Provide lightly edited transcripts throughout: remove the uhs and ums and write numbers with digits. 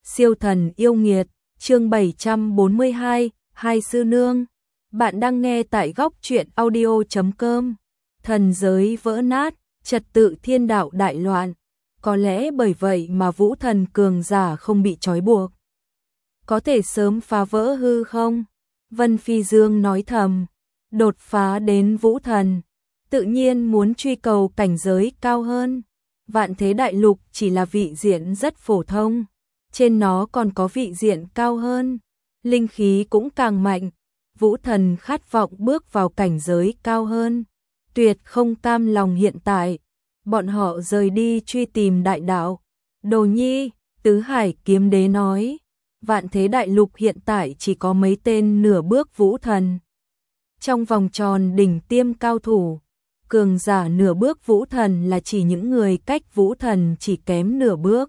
Siêu thần yêu nghiệt, chương 742, Hai sư nương. Bạn đang nghe tại góc truyện audio.com. Thần giới vỡ nát, trật tự thiên đạo đại loạn. Có lẽ bởi vậy mà vũ thần cường giả không bị trói buộc. Có thể sớm phá vỡ hư không? Vân Phi Dương nói thầm. Đột phá đến vũ thần, tự nhiên muốn truy cầu cảnh giới cao hơn. Vạn thế đại lục chỉ là vị diện rất phổ thông. Trên nó còn có vị diện cao hơn, linh khí cũng càng mạnh, vũ thần khát vọng bước vào cảnh giới cao hơn, tuyệt không cam lòng hiện tại, bọn họ rời đi truy tìm đại đạo. Đồ Nhi, Tứ Hải Kiếm Đế nói, vạn thế đại lục hiện tại chỉ có mấy tên nửa bước vũ thần. Trong vòng tròn đỉnh tiêm cao thủ, cường giả nửa bước vũ thần là chỉ những người cách vũ thần chỉ kém nửa bước.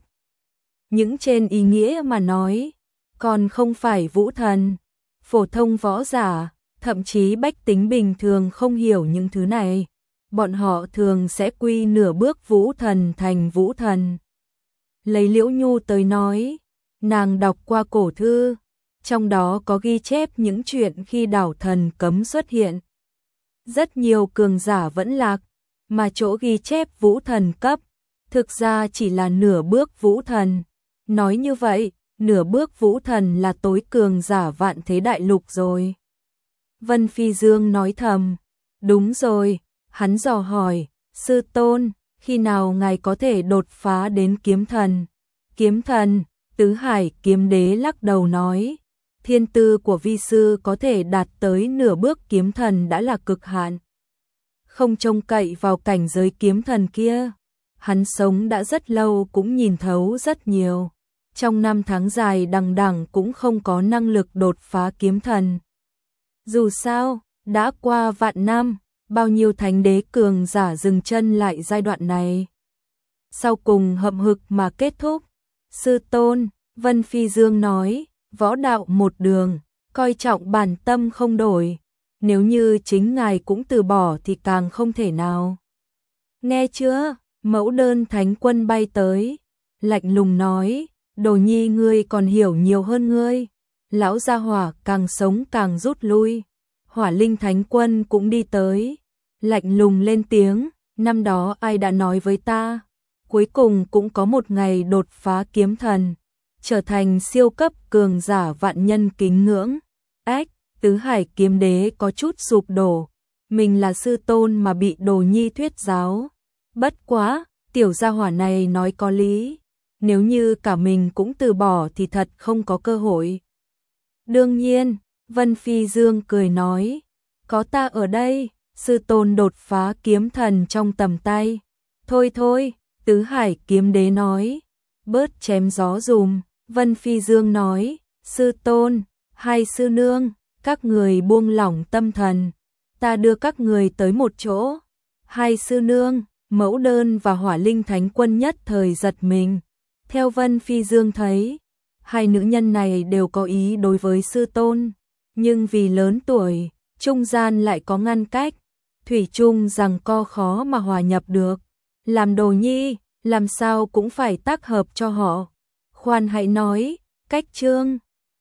Những trên ý nghĩa mà nói, còn không phải vũ thần, phổ thông võ giả, thậm chí bách tính bình thường không hiểu những thứ này. Bọn họ thường sẽ quy nửa bước vũ thần thành vũ thần. Lấy Liễu Nhu tới nói, nàng đọc qua cổ thư, trong đó có ghi chép những chuyện khi đảo thần cấm xuất hiện. Rất nhiều cường giả vẫn lạc, mà chỗ ghi chép vũ thần cấp, thực ra chỉ là nửa bước vũ thần. Nói như vậy, nửa bước vũ thần là tối cường giả vạn thế đại lục rồi. Vân Phi Dương nói thầm, đúng rồi, hắn dò hỏi, sư tôn, khi nào ngài có thể đột phá đến kiếm thần? Kiếm thần, Tứ Hải Kiếm Đế lắc đầu nói, thiên tư của vi sư có thể đạt tới nửa bước kiếm thần đã là cực hạn. Không trông cậy vào cảnh giới kiếm thần kia, hắn sống đã rất lâu cũng nhìn thấu rất nhiều. Trong năm tháng dài đằng đẵng cũng không có năng lực đột phá kiếm thần. Dù sao, đã qua vạn năm, bao nhiêu thánh đế cường giả dừng chân lại giai đoạn này. Sau cùng hậm hực mà kết thúc. Sư tôn, Vân Phi Dương nói, võ đạo một đường, coi trọng bản tâm không đổi. Nếu như chính ngài cũng từ bỏ thì càng không thể nào. Nghe chưa? Mẫu đơn thánh quân bay tới, lạnh lùng nói, Đồ Nhi ngươi còn hiểu nhiều hơn ngươi. Lão gia hỏa càng sống càng rút lui. Hỏa linh thánh quân cũng đi tới, lạnh lùng lên tiếng, năm đó ai đã nói với ta, cuối cùng cũng có một ngày đột phá kiếm thần, trở thành siêu cấp cường giả vạn nhân kính ngưỡng. Ách, Tứ Hải Kiếm Đế có chút sụp đổ, mình là sư tôn mà bị Đồ Nhi thuyết giáo. Bất quá, tiểu gia hỏa này nói có lý. Nếu như cả mình cũng từ bỏ thì thật không có cơ hội. Đương nhiên, Vân Phi Dương cười nói, có ta ở đây, sư tôn đột phá kiếm thần trong tầm tay. Thôi thôi, Tứ Hải Kiếm Đế nói, bớt chém gió dùm. Vân Phi Dương nói, sư tôn, hai sư nương, các người buông lỏng tâm thần, ta đưa các người tới một chỗ. Hai sư nương, Mẫu Đơn và Hỏa Linh Thánh Quân nhất thời giật mình. Theo Vân Phi Dương thấy, hai nữ nhân này đều có ý đối với sư tôn, nhưng vì lớn tuổi, trung gian lại có ngăn cách, thủy chung rằng co khó mà hòa nhập được. Làm Đồ Nhi, làm sao cũng phải tác hợp cho họ. Khoan hãy nói, cách chương